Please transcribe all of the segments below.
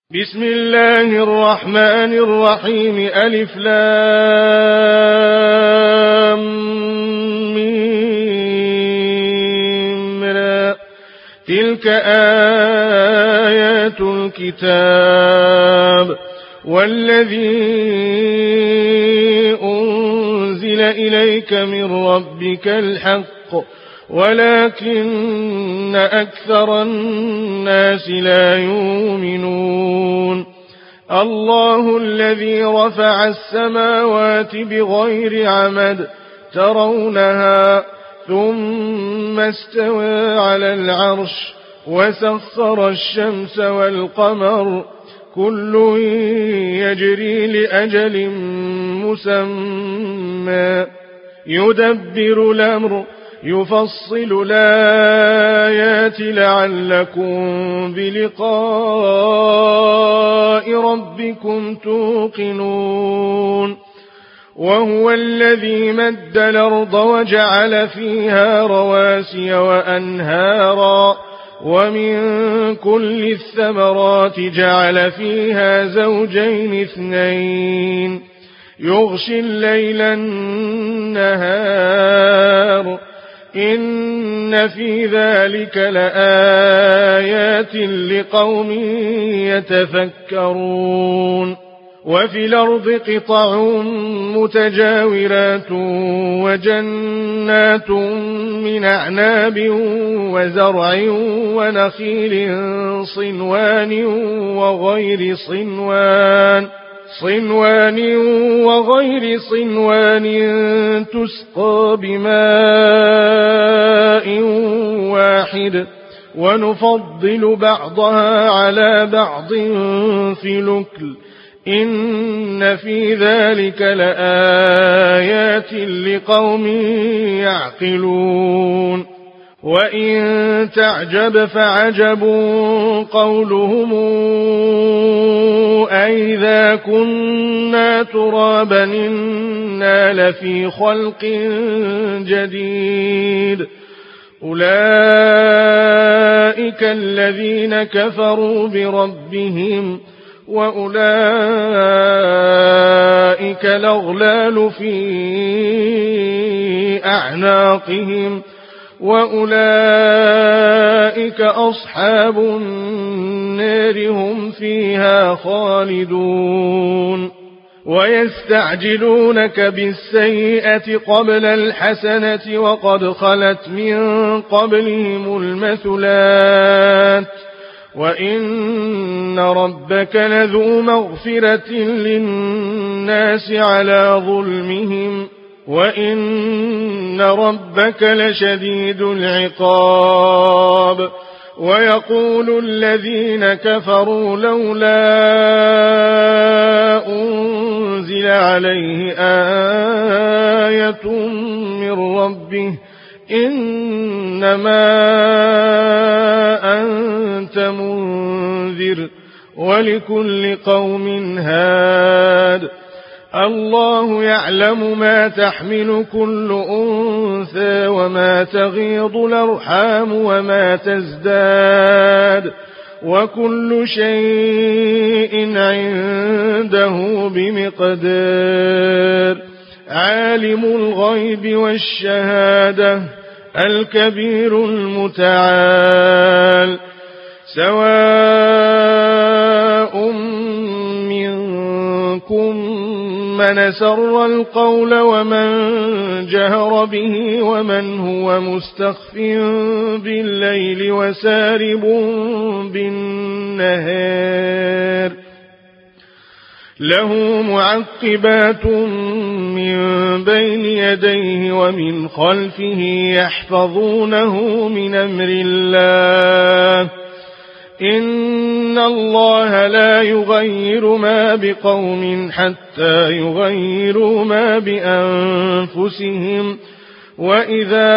بسم الله الرحمن الرحيم ألف لام ميم را تلك آيات الكتاب والذي أنزل إليك من ربك الحق ولكن أكثر الناس لا يؤمنون الله الذي رفع السماوات بغير عمد ترونها ثم استوى على العرش وسخر الشمس والقمر كل يجري لأجل مسمى يدبر الأمر يفصل الآيات لعلكم بلقاء ربكم توقنون وهو الذي مد الأرض وجعل فيها رواسي وأنهارا ومن كل الثمرات جعل فيها زوجين اثنين يغشي الليل النهار إن في ذلك لآيات لقوم يتفكرون وفي الأرض قطع متجاورات وجنات من أعناب وزرع ونخيل صنوان وغير صنوان تسقى بماء واحد ونفضل بعضها على بعض في الأكل إن في ذلك لآيات لقوم يعقلون وإن تعجب فعجب قولهم أئذا كنا ترابا إنا لفي خلق جديد أولئك الذين كفروا بربهم وأولئك الأغلال في أعناقهم وأولئك أصحاب النار هم فيها خالدون ويستعجلونك بالسيئة قبل الحسنة وقد خلت من قبلهم المثلات وإن ربك لذو مغفرة للناس على ظلمهم وإن ربك لشديد العقاب ويقول الذين كفروا لولا أنزل عليه آية من ربه إنما أنت منذر ولكل قوم هاد الله يعلم ما تحمل كل أنثى وما تغيض الأرحام وما تزداد وكل شيء عنده بمقدار عالم الغيب والشهادة الكبير المتعال سواء منكم من سر القول ومن جهر به ومن هو مستخف بالليل وسارب بالنهار له معقبات من بين يديه ومن خلفه يحفظونه من أمر الله إن الله لا يغير ما بقوم حتى يغيروا ما بأنفسهم وإذا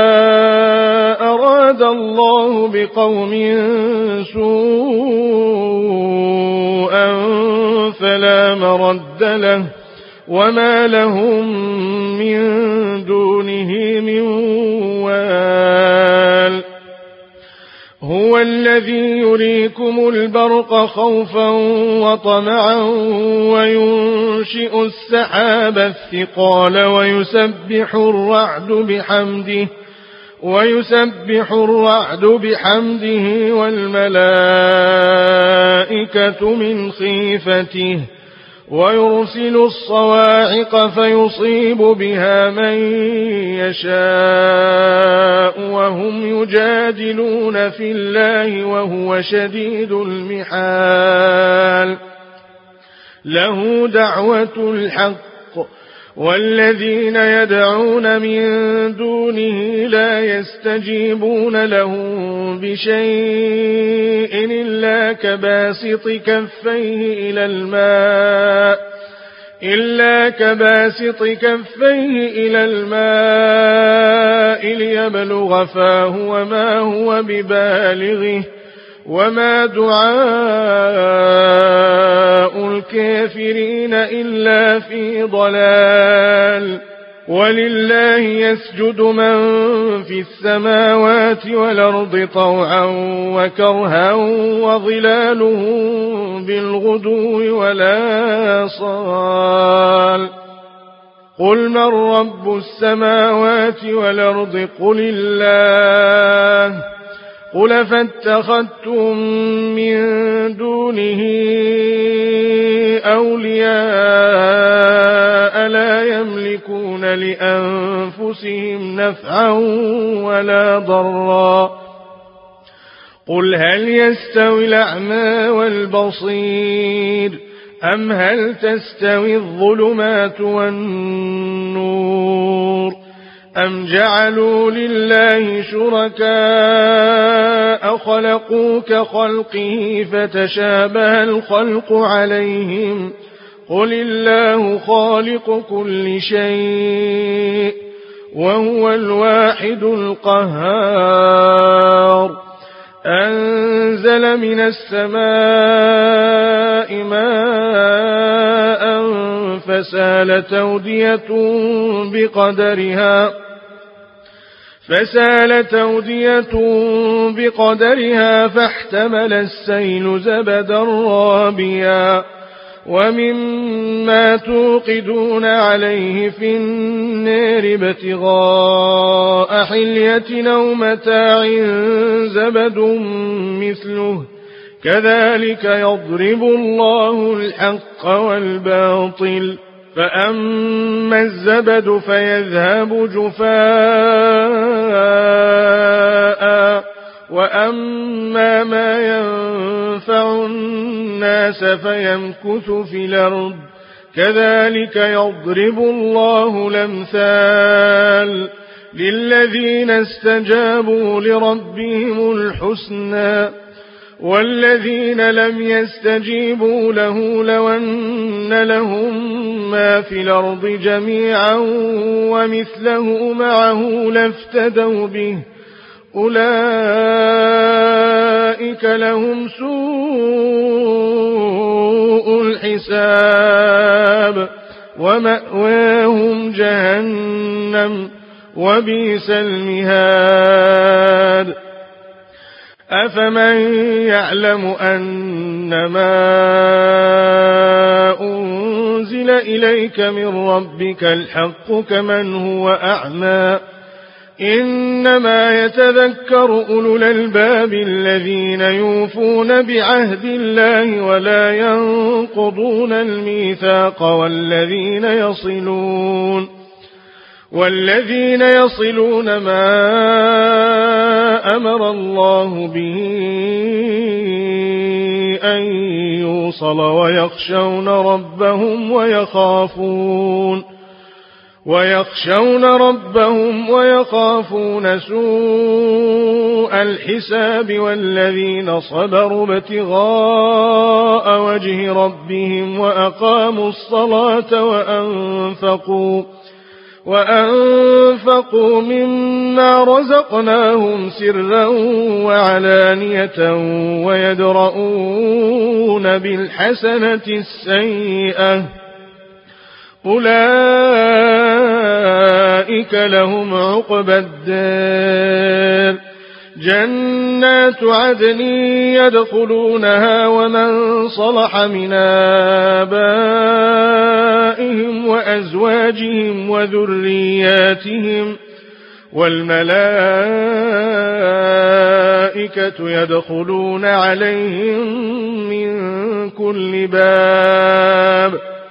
أراد الله بقوم سوءا فلا مرد له وما لهم من دونه من وال هو وهو الذي يريكم البرق خوفا وطمعا وينشئ السحاب الثقال ويسبح الرعد بحمده والملائكة من خيفته ويرسل الصواعق فيصيب بها من يشاء وهم يجادلون في الله وهو شديد المحال له دعوة الحق والذين يدعون من دونه لا يستجيبون لهم بشيء إلا كباسط كفيه إلى الماء ليبلغ فاه وما هو ببالغه وما دعاء الكافرين إلا في ضلال ولله يسجد من في السماوات والأرض طوعا وكرها وظلالهم بالغدو والآصال قل من رب السماوات والأرض قل الله قل فاتخذتم من دونه أولياء لا يملكون لأنفسهم نفعا ولا ضرا قل هل يستوي الأعمى والبصير أم هل تستوي الظلمات والنور أم جعلوا لله شركاء خلقوا كخلقه فتشابه الخلق عليهم قل الله خالق كل شيء وهو الواحد القهار أنزل من السماء ماء فسالت أودية بقدرها فاحتمل السيل زبدا رابيا ومما توقدون عليه في النار ابتغاء حلية أو متاع زبد مثله كذلك يضرب الله الحق والباطل فأما الزبد فيذهب جفاء وأما ما ينفع الناس فيمكث في الأرض كذلك يضرب الله الأمثال للذين استجابوا لربهم الحسنى والذين لم يستجيبوا له لو أن لهم ما في الأرض جميعا ومثله معه لافتدوا به أولئك لهم سوء الحساب ومأواهم جهنم وبئس المهاد أفمن يعلم أنما أنزل إليك من ربك الحق كمن هو أعمى إنما يتذكر أولو الألباب الذين يوفون بعهد الله ولا ينقضون الميثاق والذين يصلون ما أمر الله به أن يوصل ويخشون ربهم ويخافون سوء الحساب والذين صبروا ابتغاء وجه ربهم وأقاموا الصلاة وأنفقوا مما رزقناهم سرا وعلانية ويدرؤون بالحسنة السيئة أولئك لهم عقبى الدار جنات عدن يدخلونها ومن صلح من آبائهم وأزواجهم وذرياتهم والملائكة يدخلون عليهم من كل باب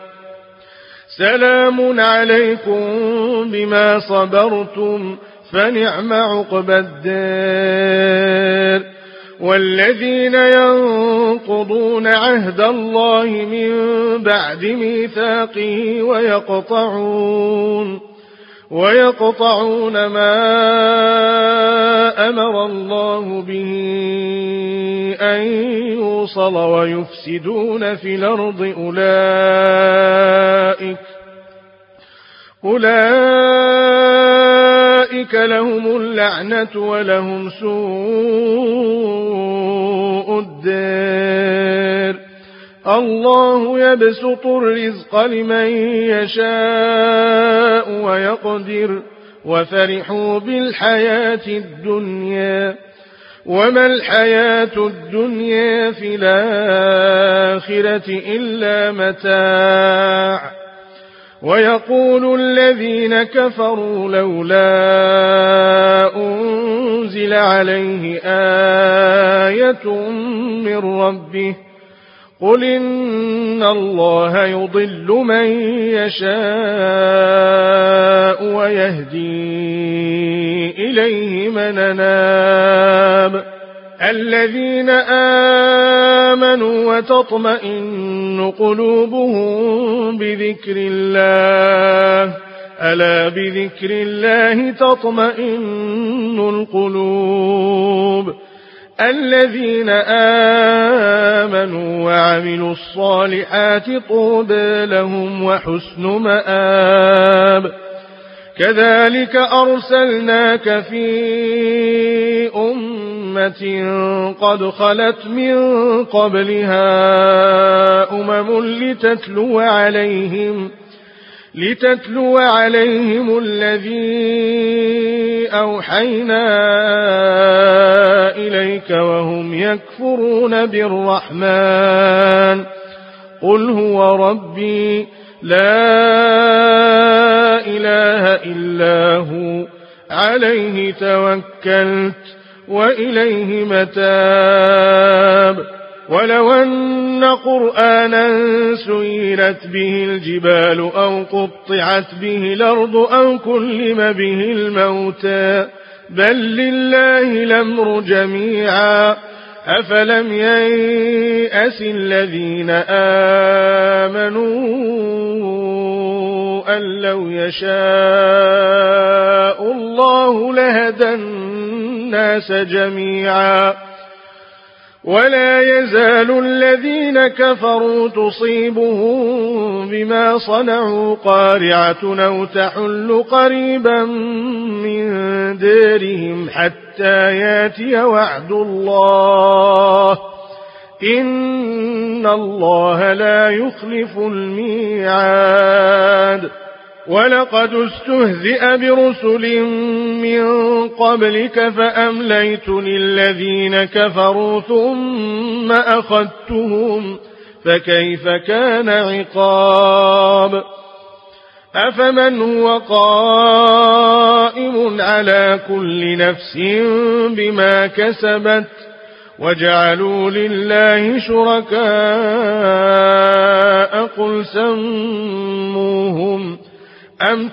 سلام عليكم بما صبرتم فنعم عقبى الدار. والذين ينقضون عهد الله من بعد ميثاقه ويقطعون ما أمر الله به أن يوصل ويفسدون في الأرض أولئك لهم اللعنة ولهم سوء الدار. الله يبسط الرزق لمن يشاء ويقدر وفرحوا بالحياة الدنيا وما الحياة الدنيا في الآخرة إلا متاع. ويقول الذين كفروا لولا أنزل عليه آية من ربه قل إن الله يضل من يشاء ويهدي إليه من أناب. الذين آمنوا وتطمئن قلوبهم بذكر الله ألا بذكر الله تطمئن القلوب. الذين آمنوا وعملوا الصالحات طوبى لهم وحسن مآب. كذلك أرسلناك في أمة قد خلت من قبلها لتتلو عليهم الذي أوحينا إليك وهم يكفرون بالرحمن قل هو ربي لا إله إلا هو عليه توكلت وإليه متاب. ولو أن قرآنا سيرت به الجبال أو قطعت به الأرض أو كلم به الموتى بل لله الأمر جميعا أفلم ييأس الذين آمنوا أن لو يشاء الله لهدى الناس جميعا. ولا يزال الذين كفروا تصيبهم بما صنعوا قارعة أو تحل قريبا من دارهم حتى ياتي وعد الله إن الله لا يخلف الميعاد. ولقد استهزئ برسل من قبلك فأمليت للذين كفروا ثم أخذتهم فكيف كان عقاب. أفمن هو قائم على كل نفس بما كسبت وجعلوا لله شركاء قل سموهم أم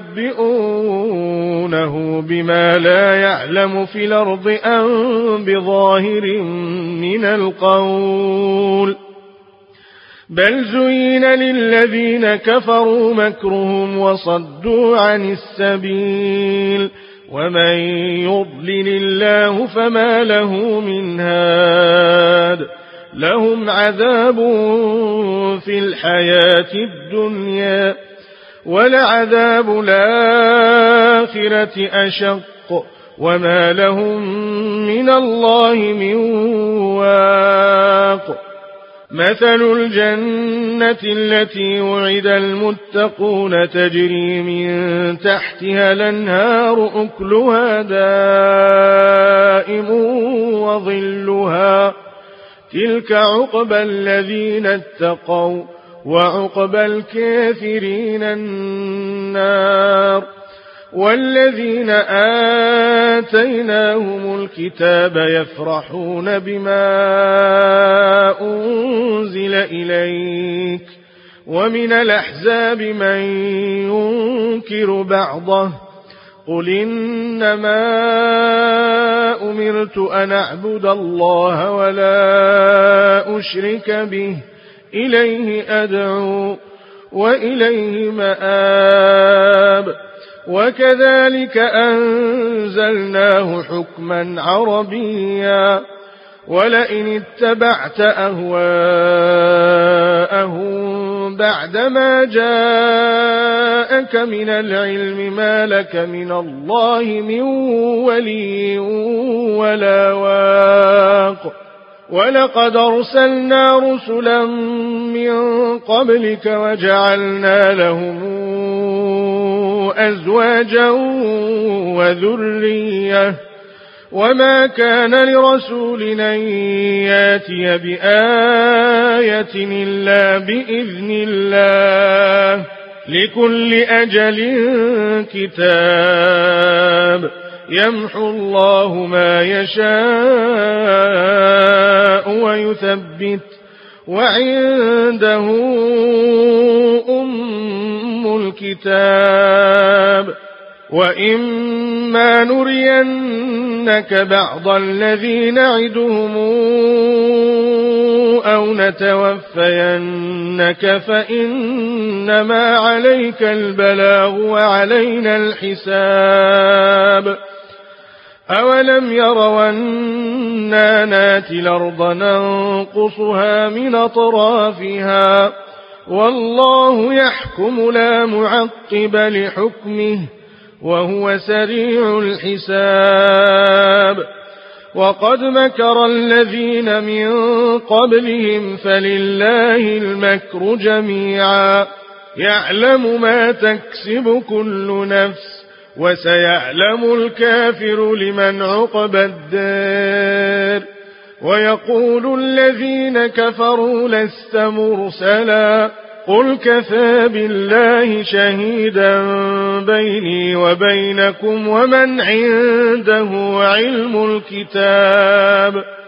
تنبئونه بما لا يعلم في الأرض أم بظاهر من القول بل زين للذين كفروا مكرهم وصدوا عن السبيل ومن يضلل الله فما له من هاد. لهم عذاب في الحياة الدنيا ولعذاب الآخرة أشق وما لهم من الله من واق. مثل الجنة التي وعد المتقون تجري من تحتها الأنهار أكلها دائم وظلها تلك عقبى الذين اتقوا وعقبى الكافرين النار والذين آتيناهم الكتاب يفرحون بما أنزل إليك ومن الأحزاب من ينكر بعضه قل إنما أمرت أن أعبد الله ولا أشرك به إليه أدعو وإليه مآب وكذلك أنزلناه حكما عربيا ولئن اتبعت أهواءهم بعدما جاءك من العلم ما لك من الله من ولي ولا واق ولقد أرسلنا رسلا من قبلك وجعلنا لهم أزواجا وذرية وما كان لرسول أن ياتي بآية إلا بإذن الله لكل أجل كتاب يمحو الله ما يشاء ويثبت وعنده أم الكتاب وإما نرينك بعض الذي نعدهم أو نتوفينك فإنما عليك البلاغ وعلينا الحساب أولم يروا أنا ناتي الأرض ننقصها من أطرافها والله يحكم لا معقب لحكمه وهو سريع الحساب وقد مكر الذين من قبلهم فلله المكر جميعا يعلم ما تكسب كل نفس وسيعلم الكافر لمن عقبى الدار ويقول الذين كفروا لست مرسلا قل كفى بالله شهيدا بيني وبينكم ومن عنده علم الكتاب